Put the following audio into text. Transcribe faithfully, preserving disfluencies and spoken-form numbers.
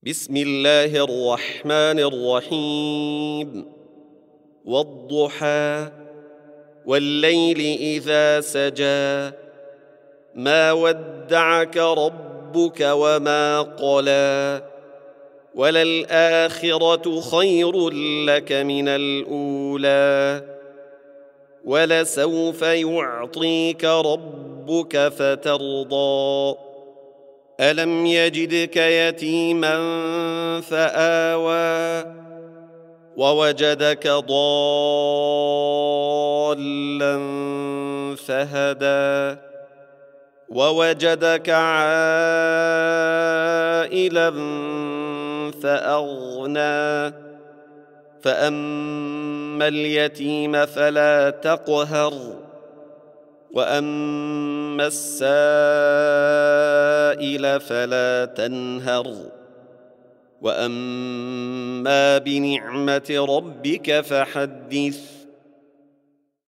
بسم الله الرحمن الرحيم والضحى والليل إذا سجى ما ودعك ربك وما قلى وللآخرة خير لك من الأولى ولسوف يعطيك ربك فترضى ألم يجدك يتيما فآوى ووجدك ضالا فهدى ووجدك عائلا فأغنى فأما اليتيم فلا تقهر وأما السائل فلا تنهر وأما بنعمة ربك فحدث